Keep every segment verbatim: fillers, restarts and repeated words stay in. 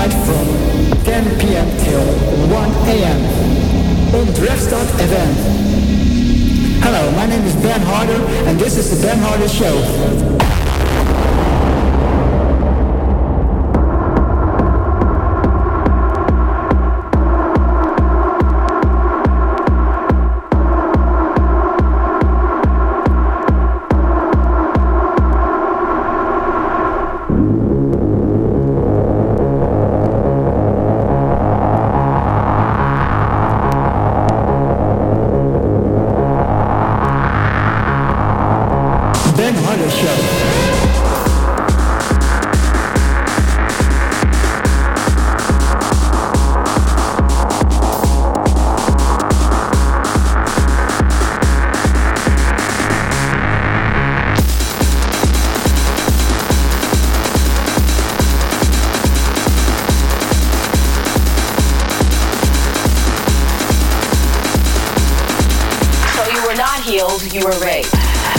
night from ten p.m. till one a.m. on Drefstad F M. Hello, my name is Ben Harder and this is the Ben Harder Show. You were raped.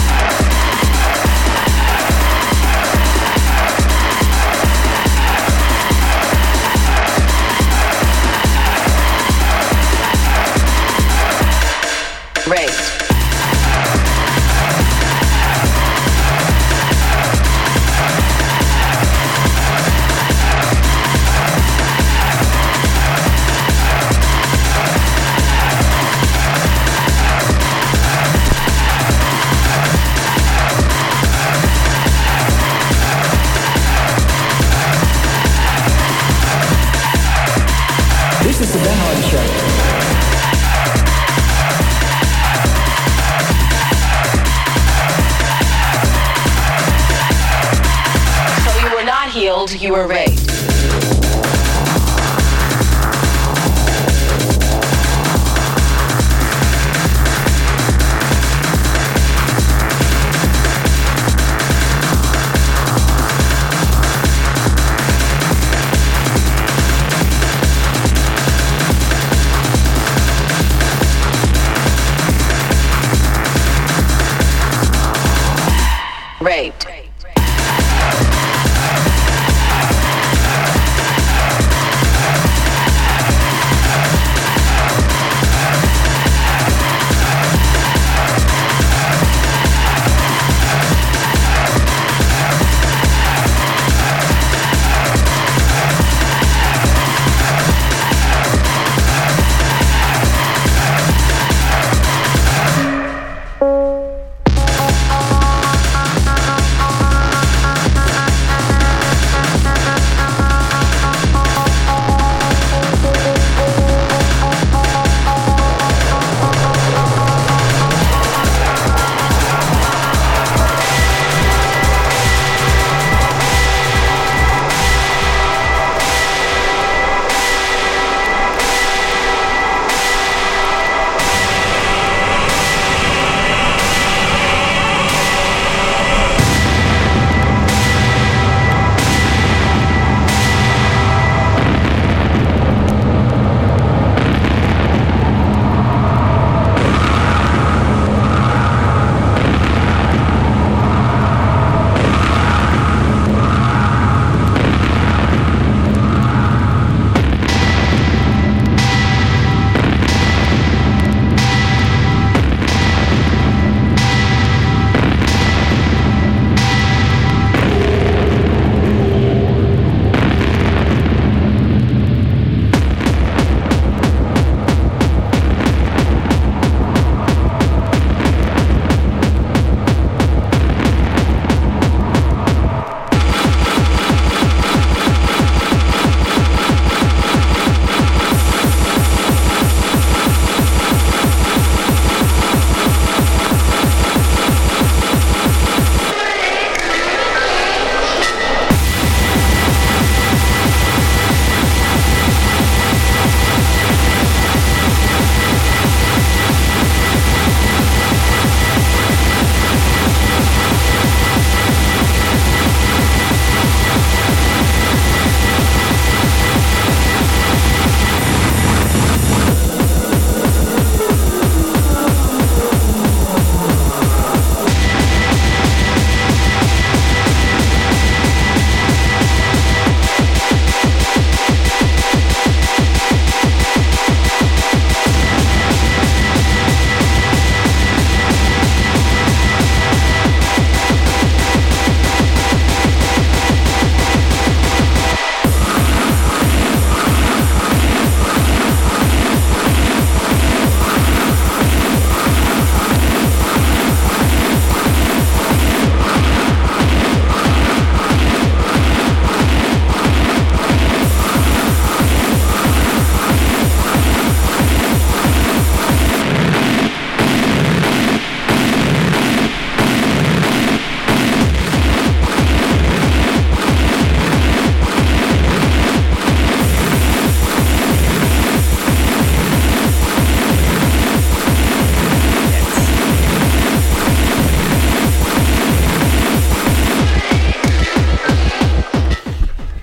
Raped. This is the Ben Hardy Show. So you were not healed, you were raped. Raped.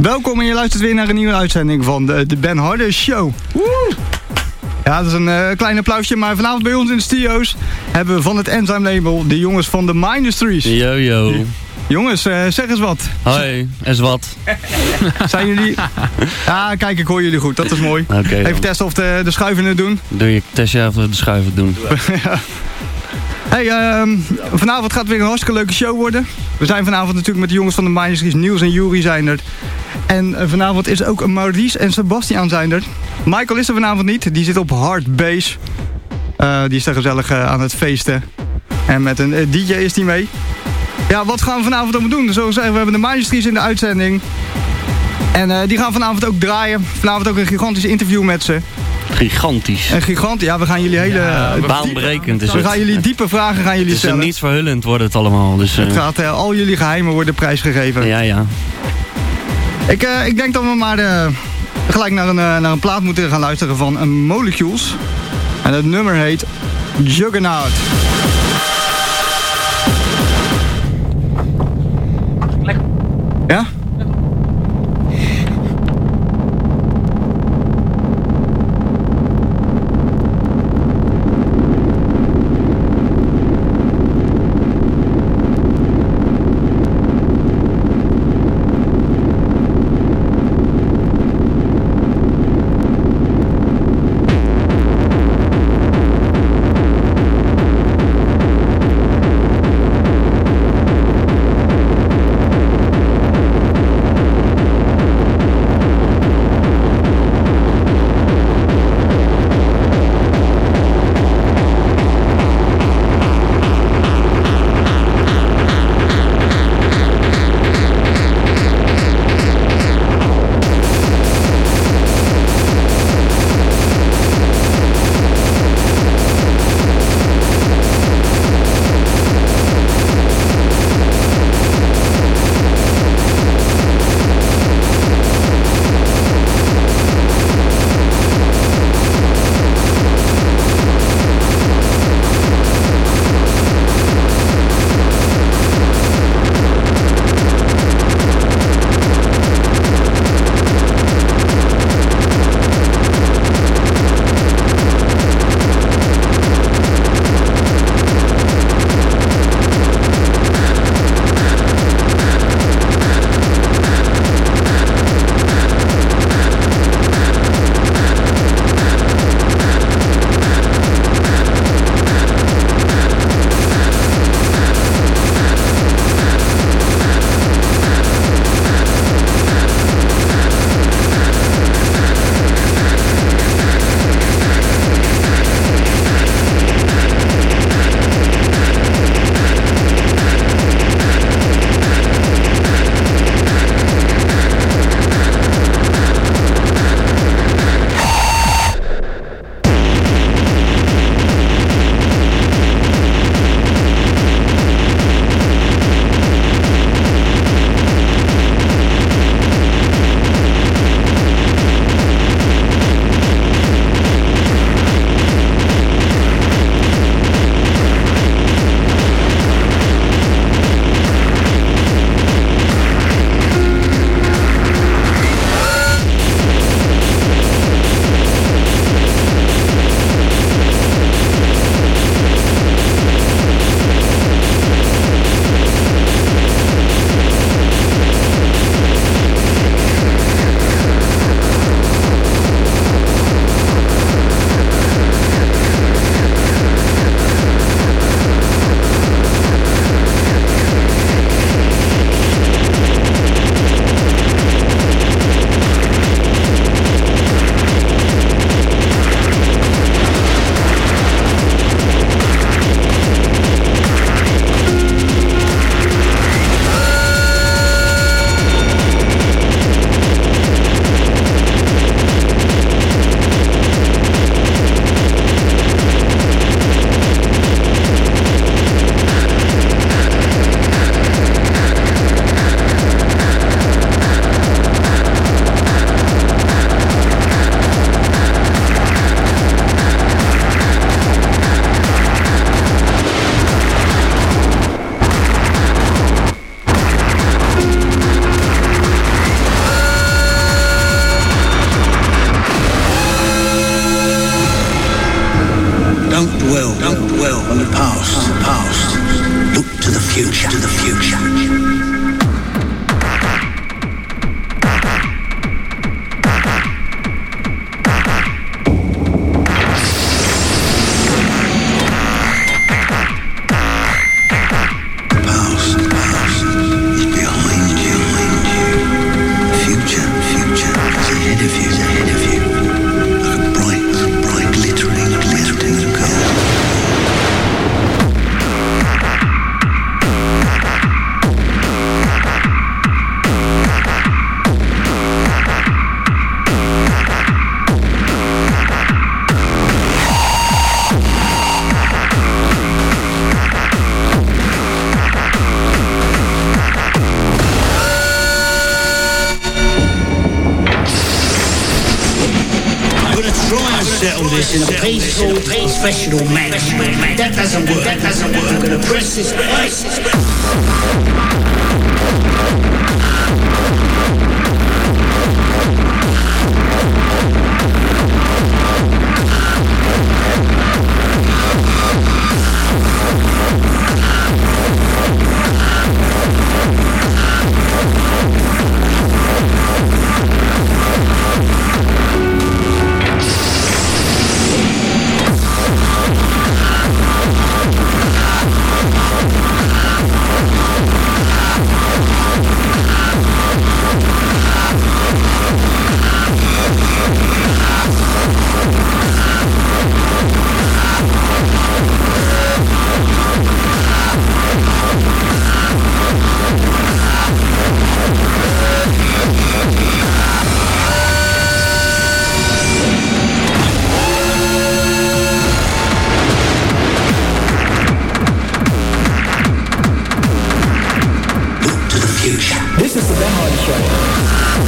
Welkom en je luistert weer naar een nieuwe uitzending van de, de Ben Harder Show. Woe! Ja, dat is een uh, klein applausje, maar vanavond bij ons in de studio's hebben we van het Enzyme label de jongens van de Mindustries. Yo yo. Jongens, uh, zeg eens wat. Hoi, eens wat. Zijn jullie... Ja, kijk, ik hoor jullie goed, dat is mooi. Okay, even testen of de, de schuiven het doen. Doe je test je even de schuiven doen. Ja. Hey, uh, vanavond gaat het weer een hartstikke leuke show worden. We zijn vanavond natuurlijk met de jongens van de Mindustries. Niels en Juri zijn er. En uh, vanavond is ook Maurice en Sebastian zijn er. Michael is er vanavond niet, die zit op hard bass. Uh, die is daar gezellig uh, aan het feesten. En met een uh, D J is die mee. Ja, wat gaan we vanavond allemaal doen? Zoals zeggen, we hebben de Mindustries in de uitzending. En uh, die gaan vanavond ook draaien. Vanavond ook een gigantisch interview met ze. Gigantisch. Een gigant, ja, we gaan jullie hele... Ja, baanbrekend is we het. gaan jullie diepe vragen gaan jullie het stellen. Het is niets verhullend wordt het allemaal. Dus, uh... Het gaat, uh, al jullie geheimen worden prijsgegeven. Ja, ja. Ik, uh, ik denk dat we maar uh, gelijk naar een, uh, naar een plaat moeten gaan luisteren van uh, Molecules. En het nummer heet Juggernaut. Ja? the past, past. Look to the future, to the future. Settle this in a peaceful, professional manner. That doesn't work. That doesn't work. I'm gonna press this place. This is the Ben Hardy Show.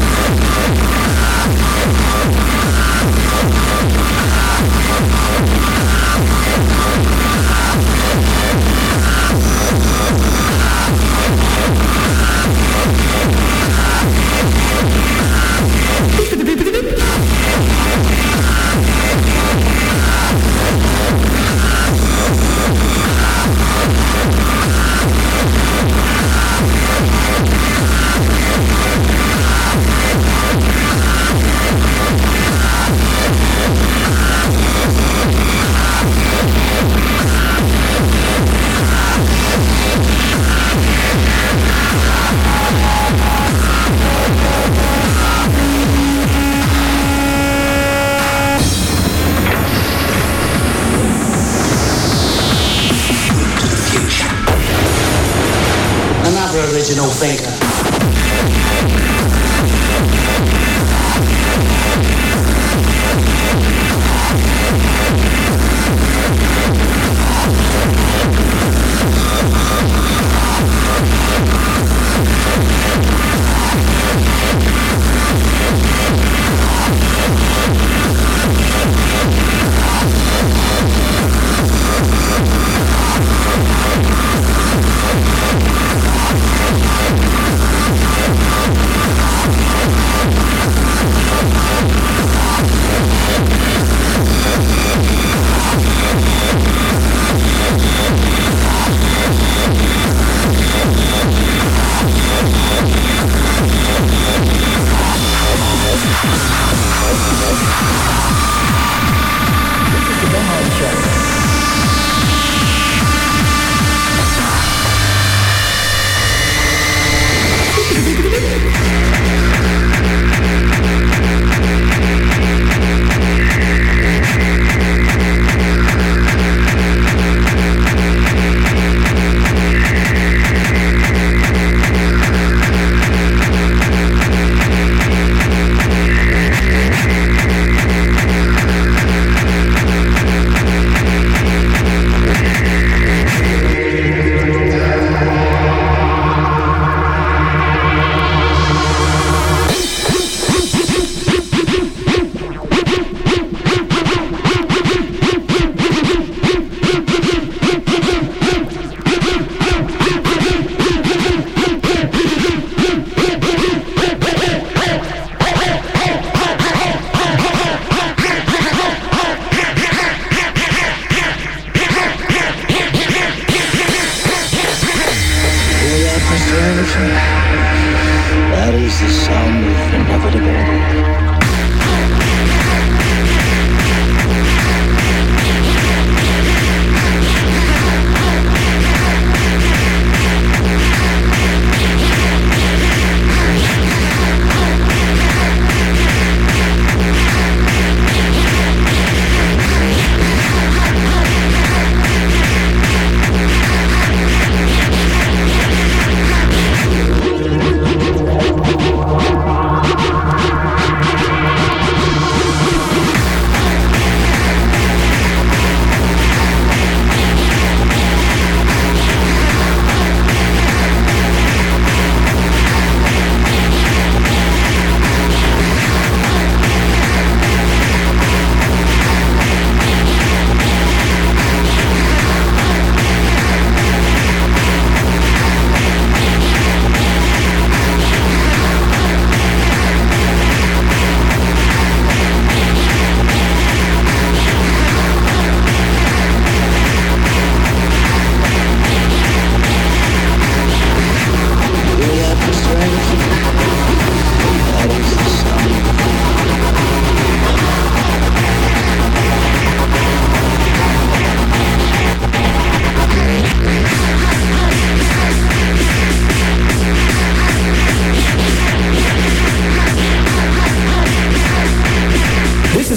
Another original thinker.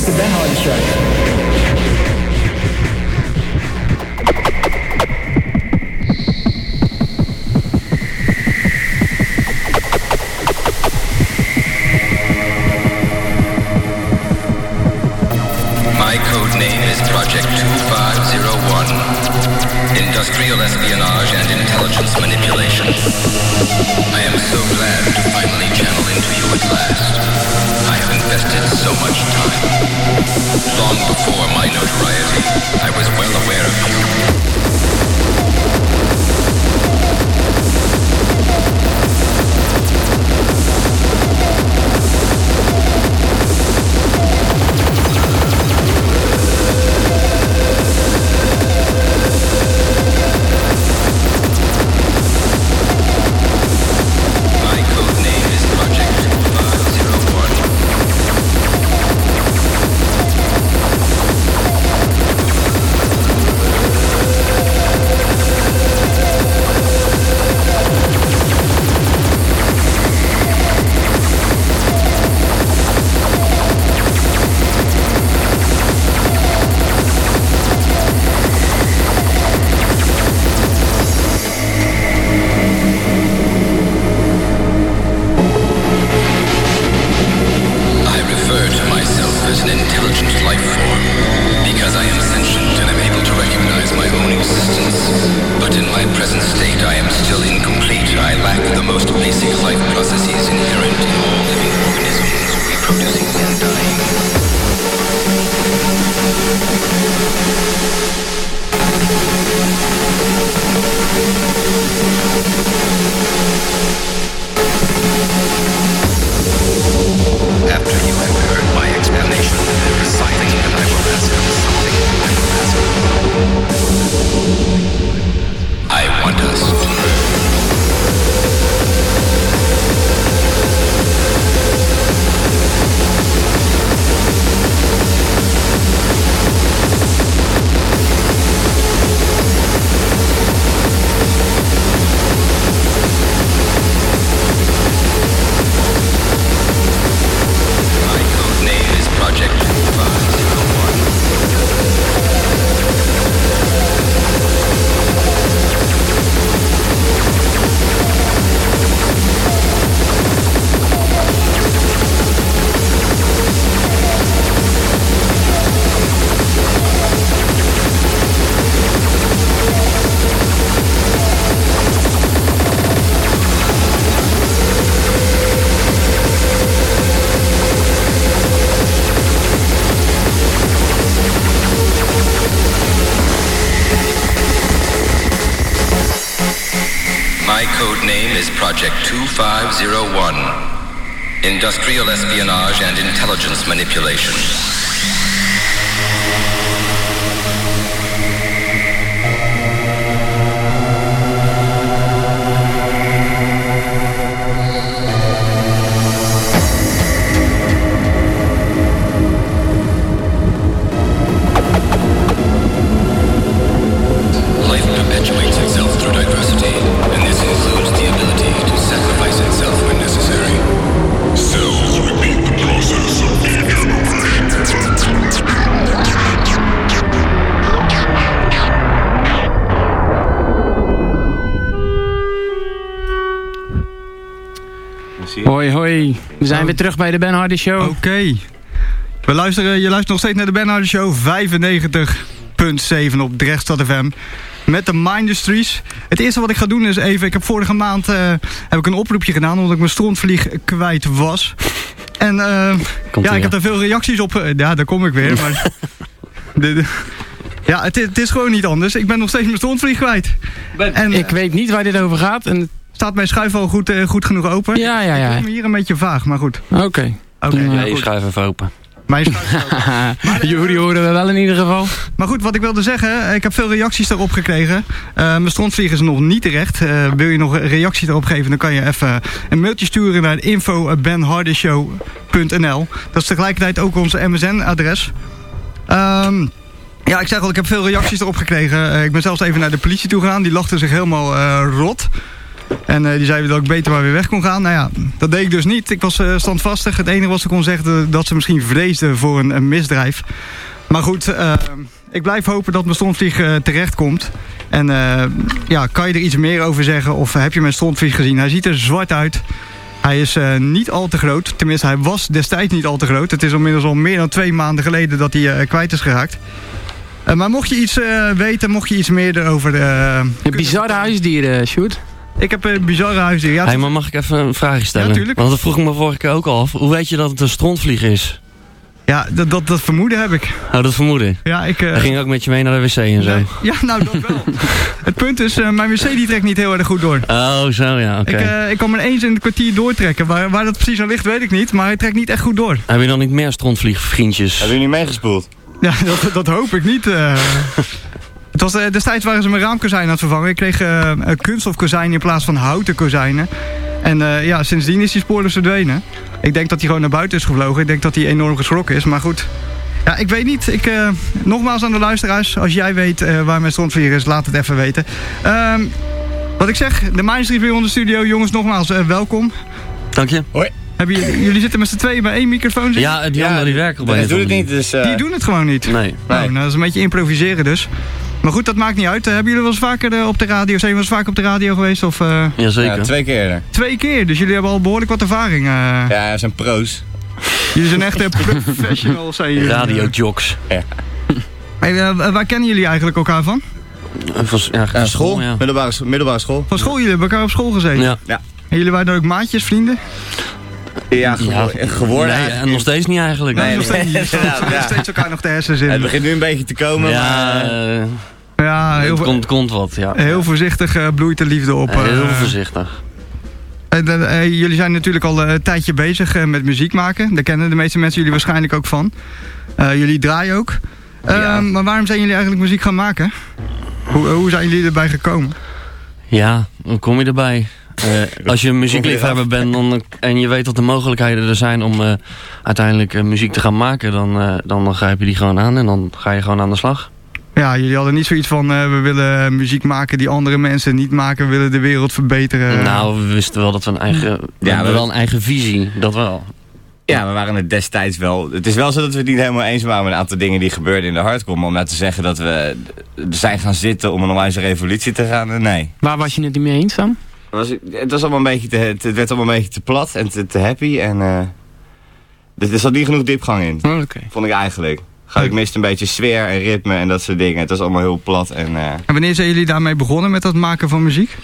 is the Ben Hardy Show. My code name is Project two five zero one. Industrial espionage and intelligence manipulation. I am so glad to finally channel into you at last. I have invested so much time. Long before my notoriety, I was well aware of you. Project two five zero one. Industrial espionage and intelligence manipulation. Life perpetuates itself through diversity, and this includes the ability to sacrifice itself when necessary. Cells repeat the process of Hoi, hoi. We zijn oh. weer terug bij de Ben Hardy Show. Oké. Okay. We luisteren, je luistert nog steeds naar de Ben Hardy Show vijfennegentig komma zeven op Drechtstad F M. Met de Mindustries. Het eerste wat ik ga doen is even... Ik heb vorige maand uh, heb ik een oproepje gedaan... omdat ik mijn strontvlieg kwijt was. En uh, ja, ik heb daar veel reacties op... Uh, ja, daar kom ik weer. Maar de, de, ja, het, het is gewoon niet anders. Ik ben nog steeds mijn strontvlieg kwijt. En, ik uh, weet niet waar dit over gaat. En staat mijn schuif al goed, uh, goed genoeg open? Ja, ja, ja. Ik voel me hier een beetje vaag, maar goed. Oké. Okay. Okay, ja, je schuif even open. Mijn schuif Jullie horen we wel in ieder geval. Maar goed, wat ik wilde zeggen, ik heb veel reacties daarop gekregen. Uh, mijn strontvlieg is nog niet terecht. Uh, wil je nog een reactie erop geven, dan kan je even een mailtje sturen naar info at ben hardy show punt n l. Dat is tegelijkertijd ook onze M S N-adres. Um, ja, ik zeg al, ik heb veel reacties erop gekregen. Uh, ik ben zelfs even naar de politie toe gegaan. Die lachten zich helemaal uh, rot. En uh, die zei dat ik beter maar weer weg kon gaan. Nou ja, dat deed ik dus niet. Ik was uh, standvastig. Het enige wat ze kon zeggen, dat ze misschien vreesde voor een, een misdrijf. Maar goed, uh, ik blijf hopen dat mijn Strontvlieg uh, terecht komt. En uh, ja, kan je er iets meer over zeggen? Of heb je mijn Strontvlieg gezien? Hij ziet er zwart uit. Hij is uh, niet al te groot. Tenminste, hij was destijds niet al te groot. Het is inmiddels al meer dan twee maanden geleden dat hij uh, kwijt is geraakt. Uh, maar mocht je iets uh, weten, mocht je iets meer erover... Uh, een bizarre huisdier, uh, Sjoerd. Ik heb een bizarre huisdier. Ja, hey, maar mag ik even een vraagje stellen? Ja, tuurlijk. Want dat vroeg ik me vorige keer ook al af. Hoe weet je dat het een strontvlieg is? Ja, dat, dat, dat vermoeden heb ik. Oh, dat vermoeden? Ja, ik... Uh... Hij ging ook met je mee naar de wc en zo. Ja, ja nou dat wel. Het punt is, uh, mijn wc die trekt niet heel erg goed door. Oh, zo ja, oké. Okay. Ik, uh, ik kan maar eens in het kwartier doortrekken. Waar, waar dat precies aan ligt, weet ik niet. Maar hij trekt niet echt goed door. Heb je dan niet meer strontvliegvriendjes? Hebben jullie niet meegespoeld? Ja, dat, dat hoop ik niet. Uh... Het was, uh, destijds waren ze mijn raamkozijn aan het vervangen. Ik kreeg uh, een kunststofkozijn in plaats van houten kozijnen. En uh, ja, sindsdien is die spoorloos verdwenen. Ik denk dat hij gewoon naar buiten is gevlogen. Ik denk dat hij enorm geschrokken is, maar goed. Ja, ik weet niet. Ik, uh, nogmaals aan de luisteraars. Als jij weet uh, waar mijn strontvlieg is, laat het even weten. Uh, wat ik zeg, de Mindstreet weer in de studio. Jongens, nogmaals, uh, welkom. Dank je. Hoi. Hebben jullie, jullie zitten met z'n tweeën bij één microfoon zitten? Ja, die anderen die werken op een. Die doen het niet, dus... Uh... Die doen het gewoon niet? Nee. Nou, nee. nou, dat is een beetje improviseren dus. Maar goed, dat maakt niet uit. Uh, hebben jullie wel eens vaker uh, op de radio, zijn jullie wel eens vaker op de radio geweest? Of, uh... Jazeker. Ja, twee keer. Twee keer, dus jullie hebben al behoorlijk wat ervaring. Uh... Ja, dat zijn pro's. Jullie zijn echt professionals, zijn jullie. Radiojocks. Ja. Hey, uh, waar kennen jullie eigenlijk elkaar van? Van ja, Ja, school, school, ja. Middelbare, middelbare school. Van school, jullie hebben elkaar op school gezeten? Ja. Ja. En jullie waren dan ook maatjes, vrienden? Ja, gewo Ja, geworden. Nee, en nog steeds niet eigenlijk. Nee, nog steeds, nee, nog ja. steeds elkaar nog de hersens in. Het begint nu een beetje te komen, Ja, maar... uh, Ja, heel, het komt, komt wat, ja. heel voorzichtig uh, bloeit de liefde op. Uh, Heel voorzichtig. Uh, uh, uh, jullie zijn natuurlijk al uh, een tijdje bezig uh, met muziek maken. Daar kennen de meeste mensen jullie waarschijnlijk ook van. Uh, jullie draaien ook. Uh, Ja. Maar waarom zijn jullie eigenlijk muziek gaan maken? Hoe, hoe zijn jullie erbij gekomen? Ja, hoe kom je erbij? Uh, als je een muziekliefhebber bent dan, en je weet dat de mogelijkheden er zijn om uh, uiteindelijk uh, muziek te gaan maken, dan, uh, dan, dan grijp je die gewoon aan en dan ga je gewoon aan de slag. Ja, jullie hadden niet zoiets van, uh, we willen muziek maken die andere mensen niet maken, we willen de wereld verbeteren. Nou, we wisten wel dat we een eigen, we Ja, hebben we- wel een eigen visie, dat wel. Ja, we waren het destijds wel... Het is wel zo dat we het niet helemaal eens waren met een aantal dingen die gebeurden in de hardcore. Maar om nou te zeggen dat we zijn gaan zitten om een onwijze revolutie te gaan, eh, nee. Waar was je het niet mee eens dan? Het was, het, was allemaal een beetje te, het werd allemaal een beetje te plat en te, te happy. En uh, er zat niet genoeg diepgang in, Oh, Oké. vond ik eigenlijk. Gewoon, ik miste een beetje sfeer en ritme en dat soort dingen. Het was allemaal heel plat. En, uh, En wanneer zijn jullie daarmee begonnen met het maken van muziek?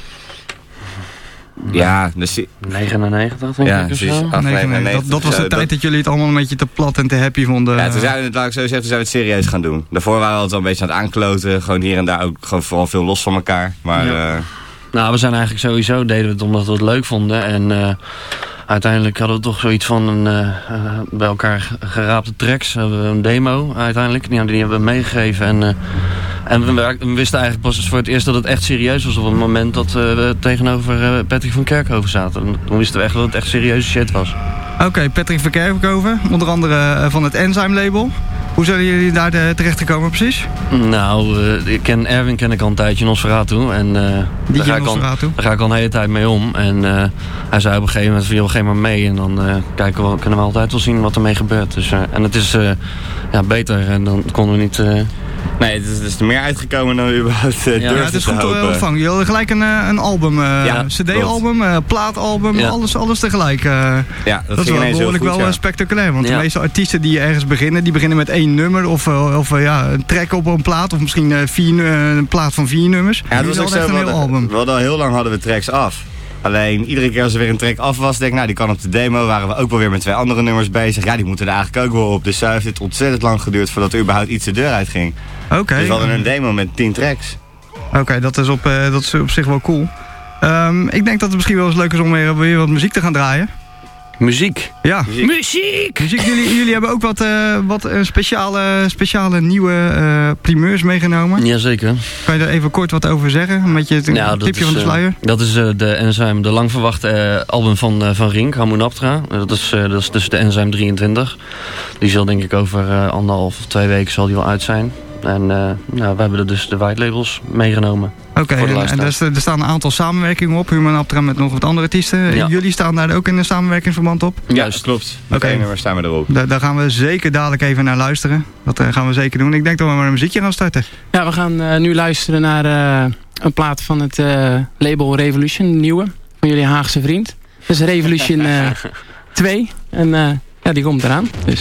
ja, dus, negenennegentig denk ja, ik of precies. zo. Ach, Nee, nee, negenennegentig, dat, dat was de zo, tijd dat- dat jullie het allemaal een beetje te plat en te happy vonden. Ja, toen zijn we het, laat ik zo zeggen, toen zijn we het serieus gaan doen. Daarvoor waren we altijd wel een beetje aan het aankloten. Gewoon hier en daar ook gewoon vooral veel los van elkaar. Maar Ja. uh, Nou, we zijn eigenlijk sowieso, deden we het omdat we het leuk vonden. En uh, uiteindelijk hadden we toch zoiets van een, uh, uh, bij elkaar geraapte tracks. Hebben we een demo uiteindelijk, die, die hebben we meegegeven. En, uh, en we, werk- we wisten eigenlijk pas voor het eerst dat het echt serieus was op het moment dat uh, we tegenover uh, Patrick van Kerkhoven zaten. Toen wisten we echt dat het echt serieuze shit was. Oké, okay, Patrick van Kerkhoven, onder andere uh, van het Enzyme label. Hoe zijn jullie daar uh, terechtgekomen precies? Nou, uh, ik ken Erwin ken ik al een tijdje in Nosferatu. En uh, daar, ga ik al, Nosferatu. daar ga ik al een hele tijd mee om. En uh, hij zei op een gegeven moment van, joh, geef maar mee. En dan uh, kijken we, kunnen we altijd wel zien wat er mee gebeurt. Dus, uh, en het is uh, ja, beter. En dan konden we niet... Uh, nee, het is, het is er meer uitgekomen dan we überhaupt uh, Ja, Ja, durfden het is te goed hopen. uh, ontvangen. Jullie hadden gelijk een, uh, een album, uh, Ja, cd-album, uh, plaatalbum, Ja. alles, alles tegelijk. Uh, Ja, dat, dat is ging wel ineens heel behoorlijk goed, wel ja. uh, spectaculair. Want Ja. de meeste artiesten die ergens beginnen, die beginnen met één nummer of, uh, of uh, ja, een track op een plaat. Of misschien uh, vier, uh, een plaat van vier nummers. Ja, dat Jullie was ook hadden zo. echt We een heel hadden, album. we hadden al heel lang hadden we tracks af. Alleen iedere keer als er weer een track af was, denk ik, nou die kan op de demo. Waren we ook wel weer met twee andere nummers bezig. Ja, die moeten er eigenlijk ook wel op. Dus zo heeft het ontzettend lang geduurd voordat er überhaupt iets de deur uitging. Oké, Dus we hadden een demo met tien tracks. Oké, dat is op, uh, dat is op zich wel cool. Um, ik denk dat het misschien wel eens leuk is om weer, weer wat muziek te gaan draaien. muziek. Ja. Muziek! Muziek, jullie, jullie hebben ook wat, uh, wat uh, speciale, speciale nieuwe uh, primeurs meegenomen. Jazeker. Kan je daar even kort wat over zeggen? Een beetje het Ja, een dat tipje is, van de uh, sluier. dat is uh, de Enzyme, de lang verwachte uh, album van, uh, van Rink, Hamunaptra. Uh, dat, is, uh, dat is dus de Enzyme drieëntwintig. Die zal denk ik over uh, anderhalf of twee weken zal die wel uit zijn. En uh, nou, we hebben er dus de white labels meegenomen. Oké, okay, en, en er, er staan een aantal samenwerkingen op. Human Aptra met nog wat andere artiesten. Ja. Jullie staan daar ook in een samenwerkingsverband op? Juist, klopt. Oké, okay. Waar staan we erop? Da daar gaan we zeker dadelijk even naar luisteren. Dat uh, gaan we zeker doen. Ik denk dat we maar een muziekje gaan starten. Ja, we gaan uh, nu luisteren naar uh, een plaat van het uh, label Revolution, de nieuwe. Van jullie Haagse vriend. Dat is Revolution uh, twee. En uh, ja, die komt eraan. Dus...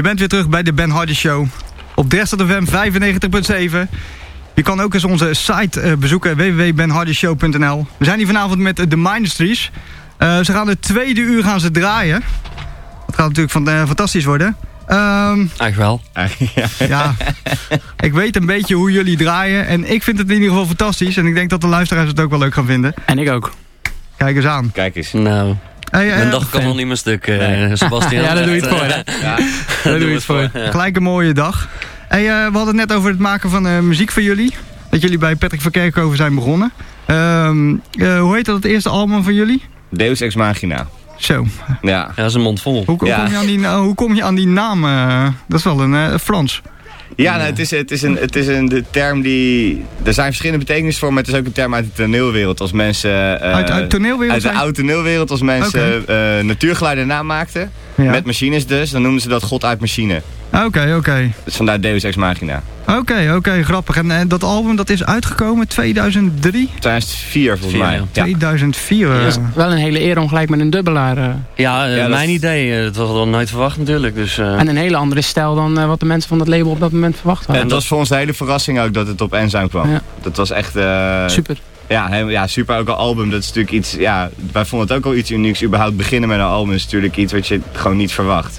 Je bent weer terug bij de Ben Hardy Show. Op Dresden F M vijfennegentig komma zeven. Je kan ook eens onze site uh, bezoeken, w w w punt ben hardy show punt n l. We zijn hier vanavond met uh, de Ministries. Uh, ze gaan het tweede uur gaan ze draaien. Dat gaat natuurlijk van, uh, fantastisch worden. Um, Eigenlijk wel. Ja, ik weet een beetje hoe jullie draaien. En ik vind het in ieder geval fantastisch. En ik denk dat de luisteraars het ook wel leuk gaan vinden. En ik ook. Kijk eens aan. Kijk eens. Nou... Hey, uh, Mijn dag kan nog niet meer stuk, uh, nee. Sebastian. Ja, daar doe je het voor. Hè? Ja, daar doe je het voor. Ja. Gelijk een mooie dag. Hey, uh, we hadden het net over het maken van uh, muziek voor jullie. Dat jullie bij Patrick van Kerkhoven zijn begonnen. Um, uh, hoe heet dat het eerste album van jullie? Deus Ex Machina. Zo. Ja. Ja, dat is een mond vol. Hoe, hoe, Ja. kom, je aan die, uh, hoe kom je aan die naam? Uh, dat is wel een uh, Frans. Ja, nou, het, is, het is een, het is een de term die... Er zijn verschillende betekenissen voor, maar het is ook een term uit de toneelwereld. Als mensen... Uh, Uit, uit de toneelwereld Uit de zijn? oude toneelwereld, als mensen Okay. uh, natuurgeluiden namaakten. Ja. Met machines dus, dan noemden ze dat God uit machine. Oké, okay, oké. Okay. Dus vandaar Deus Ex Machina. Oké, okay, oké, okay, grappig. En, en dat album dat is uitgekomen tweeduizend drie? tweeduizend vier volgens Vier, mij. ja. Ja. tweeduizend vier. Dat Uh. is wel een hele eer om gelijk met een dubbelaar. Uh, Ja, uh, Ja, dat mijn is- idee. Uh, dat was wel nooit verwacht natuurlijk. Dus, uh, en een hele andere stijl dan uh, wat de mensen van dat label op dat moment verwacht En hadden. het was voor ons de hele verrassing ook dat het op Enzyme kwam. Ja. Dat was echt... Uh, Super. Ja, he- ja, super. Ook een album. Dat is natuurlijk iets... Ja, wij vonden het ook al iets unieks. Überhaupt beginnen met een album is natuurlijk iets wat je gewoon niet verwacht.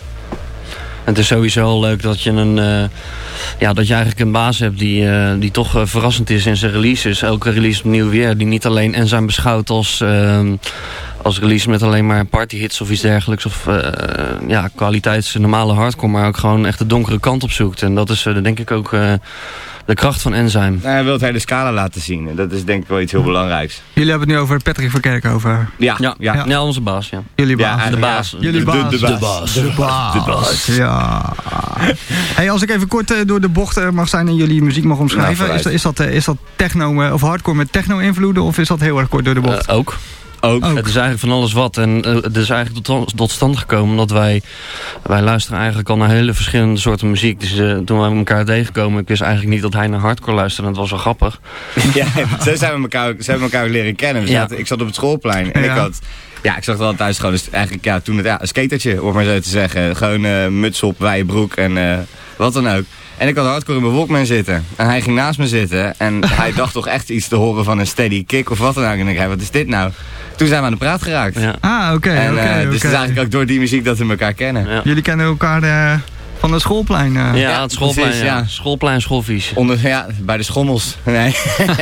het is sowieso al leuk dat je een, uh, ja, dat je eigenlijk een baas hebt die, uh, die toch uh, verrassend is in zijn releases. Elke release opnieuw weer. Die niet alleen en zijn beschouwd als, uh, als release met alleen maar partyhits of iets dergelijks. Of uh, ja, kwaliteits normale hardcore. Maar ook gewoon echt de donkere kant opzoekt. En dat is uh, denk ik ook uh, de kracht van Enzyme. Nou, hij wil het hele scala laten zien. En dat is denk ik wel iets heel belangrijks. Jullie hebben het nu over Patrick van Kerkhoven. Ja, Ja, ja. ja. ja onze baas. Ja. Jullie Ja, baas. De eigenlijk, baas. ja. Jullie De- baas. De, de, De baas. baas. De baas. De baas. Ja. Hey, als ik even kort uh, door de bocht uh, mag zijn en jullie muziek mag omschrijven. Nou, is, dat, is, dat, uh, is dat techno uh, of hardcore met techno-invloeden? Of is dat heel erg kort door de bocht? Uh, ook. Ook. Ook. Het is eigenlijk van alles wat. En uh, het is eigenlijk tot, tot stand gekomen omdat wij... Wij luisteren eigenlijk al naar hele verschillende soorten muziek. Dus uh, toen wij elkaar tegenkomen... Ik wist eigenlijk niet dat hij naar hardcore luisterde. En dat was wel grappig. Ja, zo zijn we elkaar, zo hebben we elkaar leren kennen. We Ja. zaten, ik zat op het schoolplein en Ja. ik had... Ja, ik zag het al thuis gewoon. Dus eigenlijk ja, toen het ja, een skatertje, om maar zo te zeggen. Gewoon uh, muts op, wijde broek en uh, wat dan ook. En ik had hardcore in mijn Walkman zitten. En hij ging naast me zitten. En hij dacht toch echt iets te horen van een steady kick of wat dan ook. En ik dacht, hey, wat is dit nou? Toen zijn we aan de praat geraakt. Ja. Ah, oké. en, oké, uh, dus oké. het is eigenlijk ook door die muziek dat we elkaar kennen. Ja. Jullie kennen elkaar uh, van het schoolplein. Uh. Ja, Ja, het schoolplein. precies, ja. ja. Schoolplein, schoolvies. Onder, ja, bij de schommels. Nee.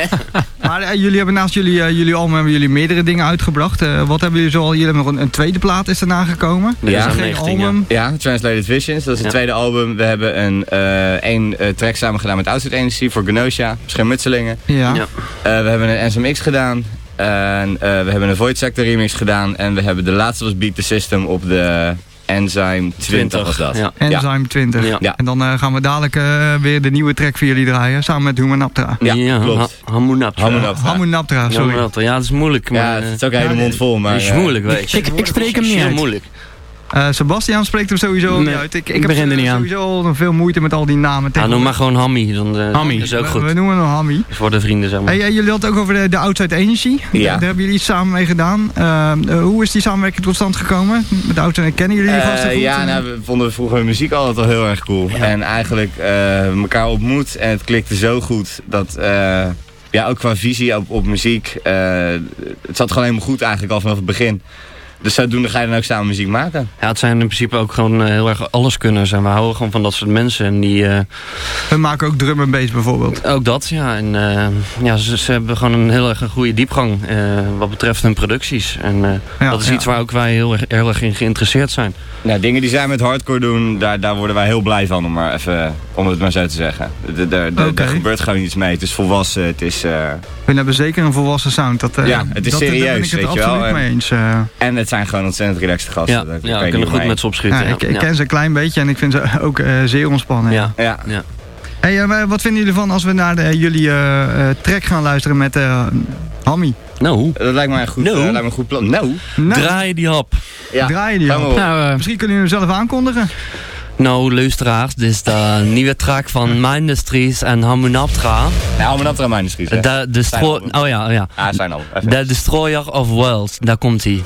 Maar uh, jullie hebben naast jullie, uh, jullie album hebben jullie meerdere dingen uitgebracht. Uh, wat hebben jullie zo al? Jullie hebben nog een, een tweede plaat is erna gekomen. Er Ja. zijn Geen negentien, ja. album. Ja, Translated Visions, dat is het Ja. tweede album. We hebben een uh, één uh, track samen gedaan met Outfit Agency voor Gnosia, Schermutselingen. Ja. Ja. Uh, we hebben een N S M X gedaan. En uh, we hebben een Void Sector remix gedaan. En we hebben de laatste was Beat the System op de Enzyme twintig was dat. Ja. Enzyme twintig. Ja. Ja. En dan uh, gaan we dadelijk uh, weer de nieuwe track voor jullie draaien. Samen met Humanaptra. Ja, klopt. Ha- Hamunaptra. Hamunaptra. Hamunaptra, sorry. Hamunaptra. Ja, dat is moeilijk. Maar, Ja, het is ook een hele mond vol, maar... dat is uh, moeilijk, weet je. Ik- ik spreek hem niet Heel uit. moeilijk. Uh, Sebastian spreekt hem sowieso al Nee, niet uit. Ik, ik, ik heb begin er uh, niet aan. sowieso al veel moeite met al die namen. Ja, noem maar gewoon Hammy. Dan, uh, Hammy. Dat is ook we, goed. we noemen hem Hammy. Voor de vrienden, zeg maar. Hey, uh, jullie hadden het ook over de, de Outside Agency. Ja. Daar, daar hebben jullie iets samen mee gedaan. Uh, uh, hoe is die samenwerking tot stand gekomen? Met de Outside, kennen jullie die Uh, gasten goed? ja, nou, we vonden vroeger hun muziek altijd al heel erg cool. En eigenlijk uh, elkaar ontmoet en het klikte zo goed dat... Uh, ja, ook qua visie op, op muziek. Uh, het zat gewoon helemaal goed eigenlijk al vanaf het begin. Dus zodoende ga je dan ook samen muziek maken. Ja, het zijn in principe ook gewoon uh, heel erg alleskunners. En we houden gewoon van dat soort mensen. En die, uh, We maken ook drum en bass bijvoorbeeld. ook dat, ja. En uh, ja, ze, ze hebben gewoon een heel erg een goede diepgang uh, wat betreft hun producties. En uh, Ja, dat is ja. iets waar ook wij heel erg, heel erg in geïnteresseerd zijn. Nou, dingen die zij met hardcore doen, daar, daar worden wij heel blij van, om, maar even, om het maar zo te zeggen. Er- er- er- Oké. Er gebeurt gewoon iets mee. Het is volwassen, het is... Uh, We hebben zeker een volwassen sound. Dat, uh, Ja, het is dat, daar ben serieus, ik het weet je wel. absoluut En- mee eens. Uh, en het zijn gewoon ontzettend relaxed gasten. Ja, Daar kan ja je we niet kunnen goed omheen. met ze opschieten. ja, Ja, ik, ik ja. ken ze een klein beetje en ik vind ze ook uh, zeer ontspannen. Ja. Ja. Ja. Hey, uh, maar wat vinden jullie ervan als we naar de, jullie uh, uh, track gaan luisteren met uh, Hammy? Nou, Dat lijkt mij een goed, No. uh, lijkt me een goed plan. Nou, Nou, draai die hap. ja. draai je die Gaan we al. op. Nou, uh, Misschien kunnen jullie hem zelf aankondigen. Nou, luisteraars, dit is de nieuwe track van Mindustries en Hamunaptra. Ja, hou me dat er aan mijn industrie, zeg. De, de Zijn stro- album. oh ja, oh ja. Ah, zijn al. Even. The Destroyer of Worlds, daar komt hij.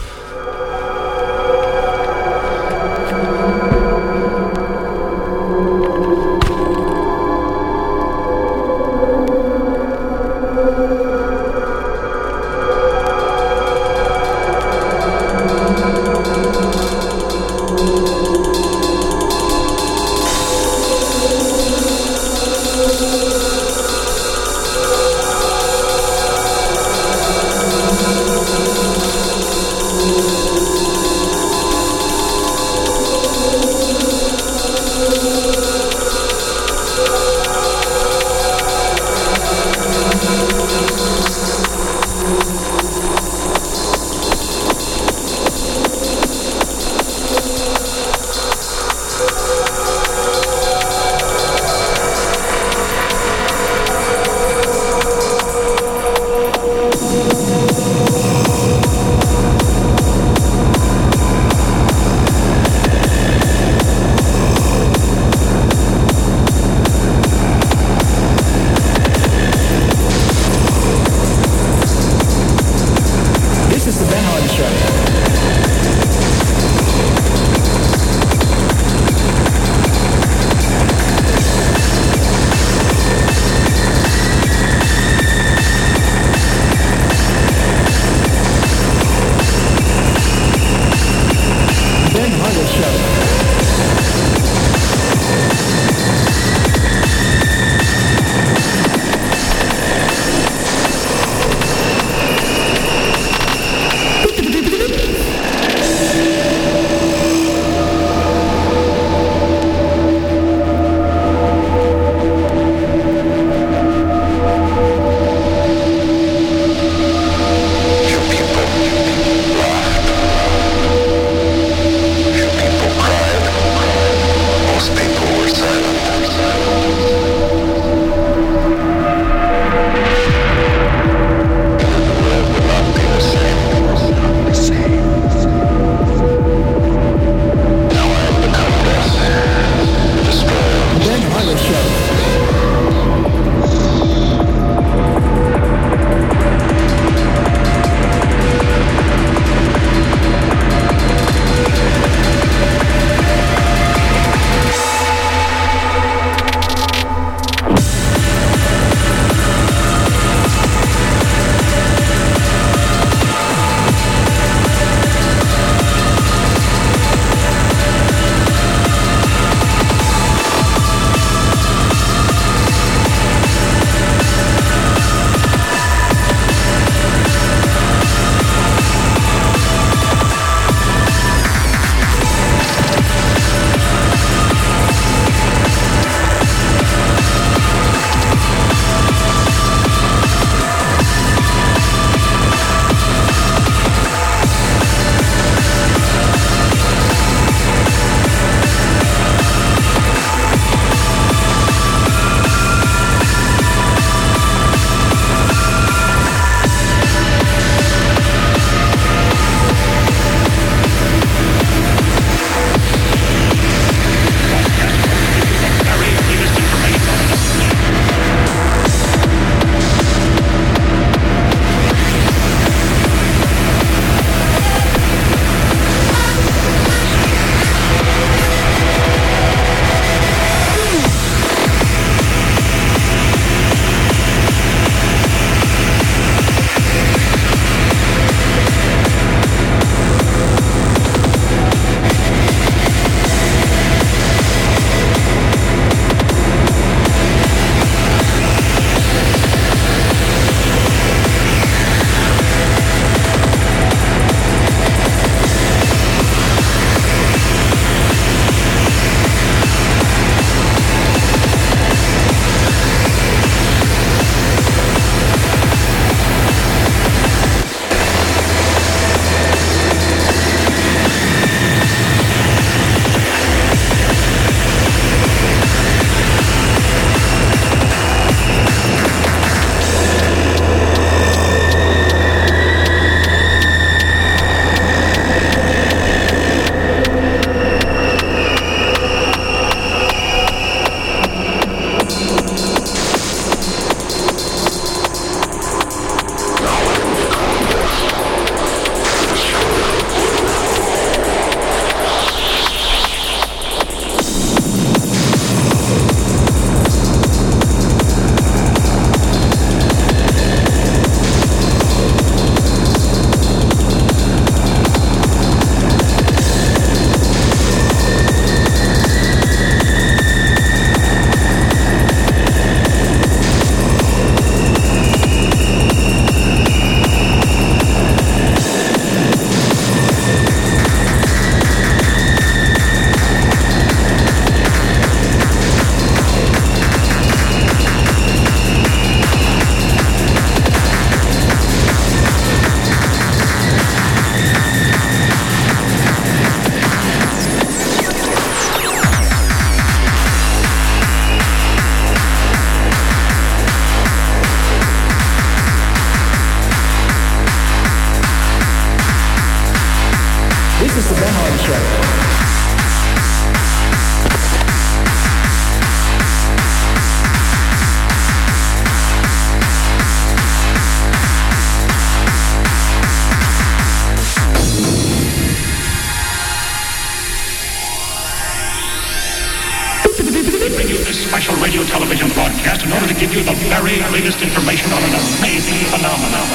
broadcast in order to give you the very latest information on an amazing phenomenon.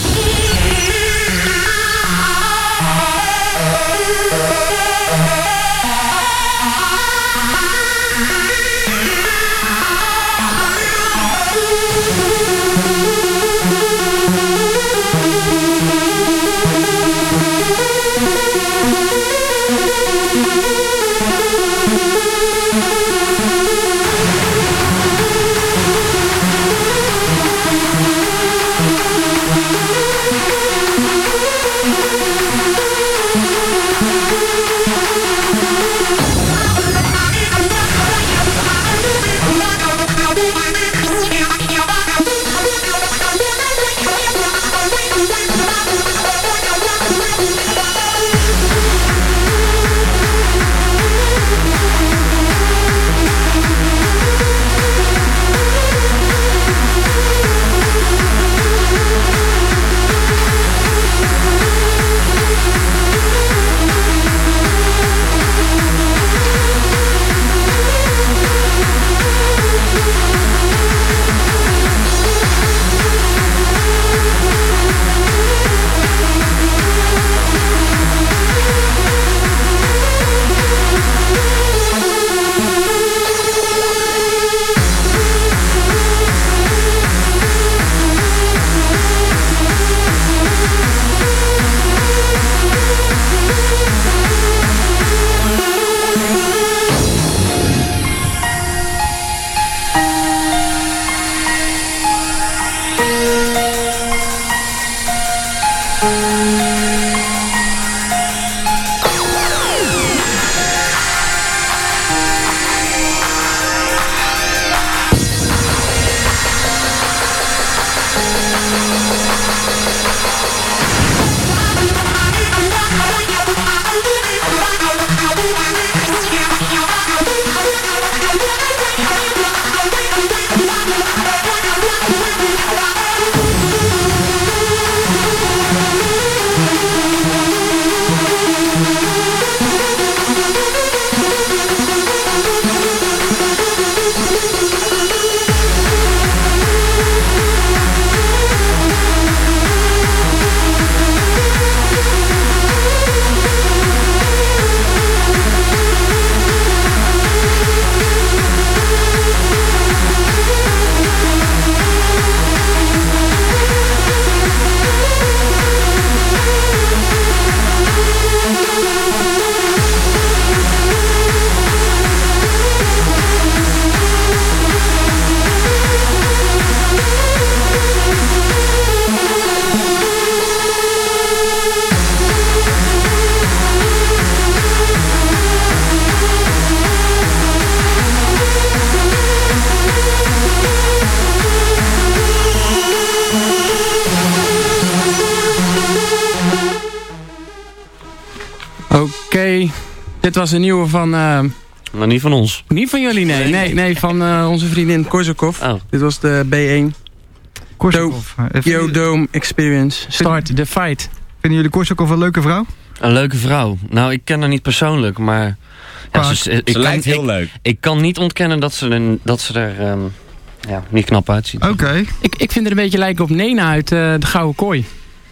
Oké, dit was een nieuwe van... Uh, maar niet van ons. Niet van jullie, nee. Nee, nee van uh, onze vriendin Korsakov. Oh. Dit was de B één. Korsakov. Yo Dome Experience. Start the fight. Vinden jullie Korsakov een leuke vrouw? Een leuke vrouw. Nou, ik ken haar niet persoonlijk, maar... Ja, ze, ze, ik ze kan, lijkt heel ik, leuk. Ik kan niet ontkennen dat ze er, dat ze er um, ja, niet knap uitziet. Oké. Okay. Ik, ik vind er een beetje lijken op Nena uit uh, de Gouden Kooi.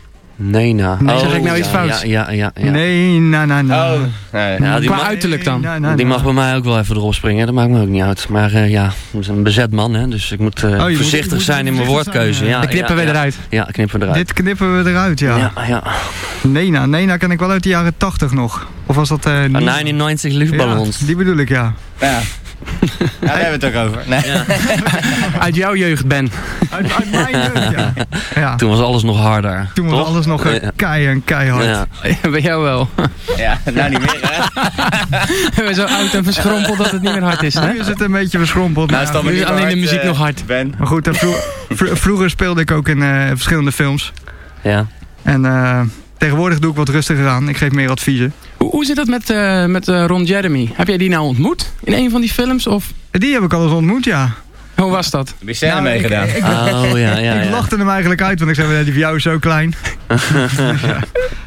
Nena. Nee, oh, zeg ik nou ja, iets fouts? Ja, ja, ja, ja. Nee, na, na, na. Oh, nee. Ja, qua mag, uiterlijk dan. Nee, na, na, die mag na. bij mij ook wel even erop springen. Dat maakt me ook niet uit. Maar uh, ja, dat is een bezet man, hè. Dus ik moet uh, oh, voorzichtig moet, zijn in mijn woordkeuze. Zijn, ja, Dan knippen ja, we ja. eruit. Ja, knippen we eruit. Dit knippen we eruit, ja. Ja, ja. Nena, Nena ken ik wel uit de jaren tachtig nog. Of was dat... Uh, negenennegentig luchtballons. Ja, die bedoel ik, ja. Ja. Ja, daar hebben we het ook over. Nee. Ja. Uit jouw jeugd, Ben. Uit, uit mijn jeugd, ja. ja. Toen was alles nog harder. Toen was toch? alles nog uh, kei en keihard. Ja. Ja, bij jou wel. Ja, nou niet meer, hè? We zijn zo oud en verschrompeld dat het niet meer hard is, hè? Nu is het een beetje verschrompeld. Nou, is het nu is alleen hard, de muziek uh, nog hard. Ben. Maar goed, uh, vro vro vroeger speelde ik ook in uh, verschillende films. Ja. En uh, tegenwoordig doe ik wat rustiger aan. Ik geef meer adviezen. Hoe, hoe zit dat met, uh, met uh, Ron Jeremy? Heb jij die nou ontmoet in een van die films? Of? Die heb ik al eens ontmoet, ja. Hoe was dat? Heb je scène Nou, meegedaan? Ik, ik, Oh, ja, ja, ik ja. lachte hem eigenlijk uit, want ik zei, die van jou is zo klein. ja.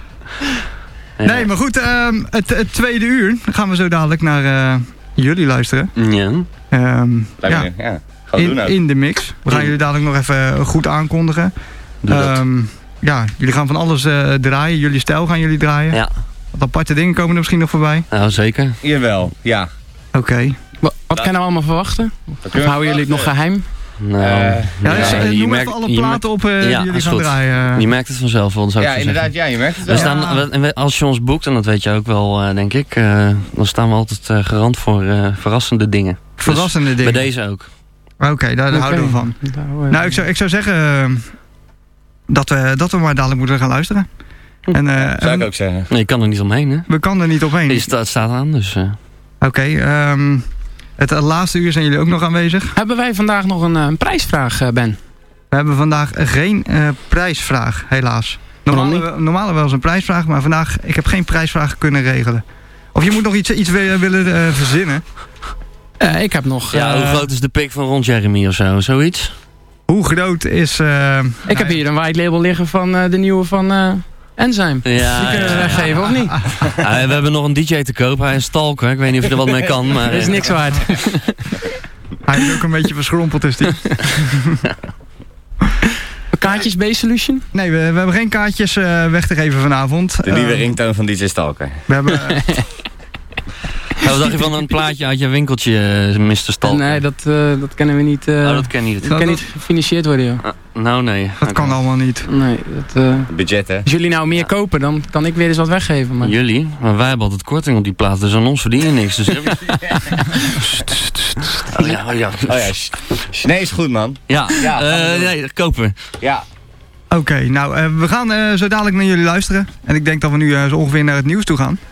Nee, maar goed, um, het, het tweede uur gaan we zo dadelijk naar uh, jullie luisteren. Ja. Um, ja. ja. in, in de mix. We gaan Mm. jullie dadelijk nog even goed aankondigen. Um, ja, jullie gaan van alles uh, draaien. Jullie stijl gaan jullie draaien. Ja. Wat aparte dingen komen er misschien nog voorbij. Nou, zeker. Jawel, ja. Oké. Okay. Wat, wat kunnen we allemaal verwachten? Of houden jullie het nog geheim? Nou, uh, ja, dus, ja, uh, je noem merkt, even alle platen op uh, ja, die jullie gaan goed. draaien. Je merkt het vanzelf wel. Zou ja, ik inderdaad, zeggen. ja, je merkt het wel. We staan, ja. we, als je ons boekt, en dat weet je ook wel, uh, denk ik, uh, dan staan we altijd uh, garant voor uh, verrassende dingen. Verrassende dus dingen? Bij deze ook. Oké, okay, daar, daar okay. houden we van. Nou, nou ik, zou, ik zou zeggen uh, dat, we, dat we maar dadelijk moeten gaan luisteren. En, uh, zou en, ik ook zeggen. Nee, je kan er niet omheen, hè? We kan er niet omheen. Het staat, staat aan, dus... Uh. Oké, okay, um, het laatste uur zijn jullie ook nog aanwezig. Hebben wij vandaag nog een, een prijsvraag, uh, Ben? We hebben vandaag geen uh, prijsvraag, helaas. Normaal, normaal wel eens een prijsvraag, maar vandaag, ik heb geen prijsvraag kunnen regelen. Of je moet nog iets, iets willen uh, verzinnen. Uh, ik heb nog... Ja, uh, hoe groot is de pik van Ron Jeremy of zo? Zoiets? Hoe groot is... Uh, ik heb hier een white label liggen van uh, de nieuwe van uh, Enzyme. Ja, die kunnen we ja, weggeven, ja. of niet? Ja, we hebben nog een D J te koop. Hij is Stalker. Ik weet niet of je er wat mee kan. Maar, dat is niks waard. Hij is ook een beetje verschrompeld, is die. Kaartjes B-Solution? Nee, we, we hebben geen kaartjes uh, weg te geven vanavond. De nieuwe uh, ringtoon van D J Stalker. We hebben... Uh, ja, wat dacht je van een plaatje uit je winkeltje, uh, mister Stalker? Nee, dat, uh, dat kennen we niet. Uh, oh, dat ken je niet. Dat, dat kan niet gefinancierd worden, joh. Uh, nou, nee. Dat okay. kan allemaal niet. Nee, dat... Uh, budget, hè? Als jullie nou meer ja. kopen, dan kan ik weer eens wat weggeven. Maar... Jullie? Maar wij hebben altijd korting op die plaat, dus aan ons verdienen niks. Dus... oh ja, oh ja. Oh ja. Nee, is goed, man. Ja, ja uh, nee, kopen. Ja. Oké, okay, nou, uh, we gaan uh, zo dadelijk naar jullie luisteren. En ik denk dat we nu uh, zo ongeveer naar het nieuws toe gaan.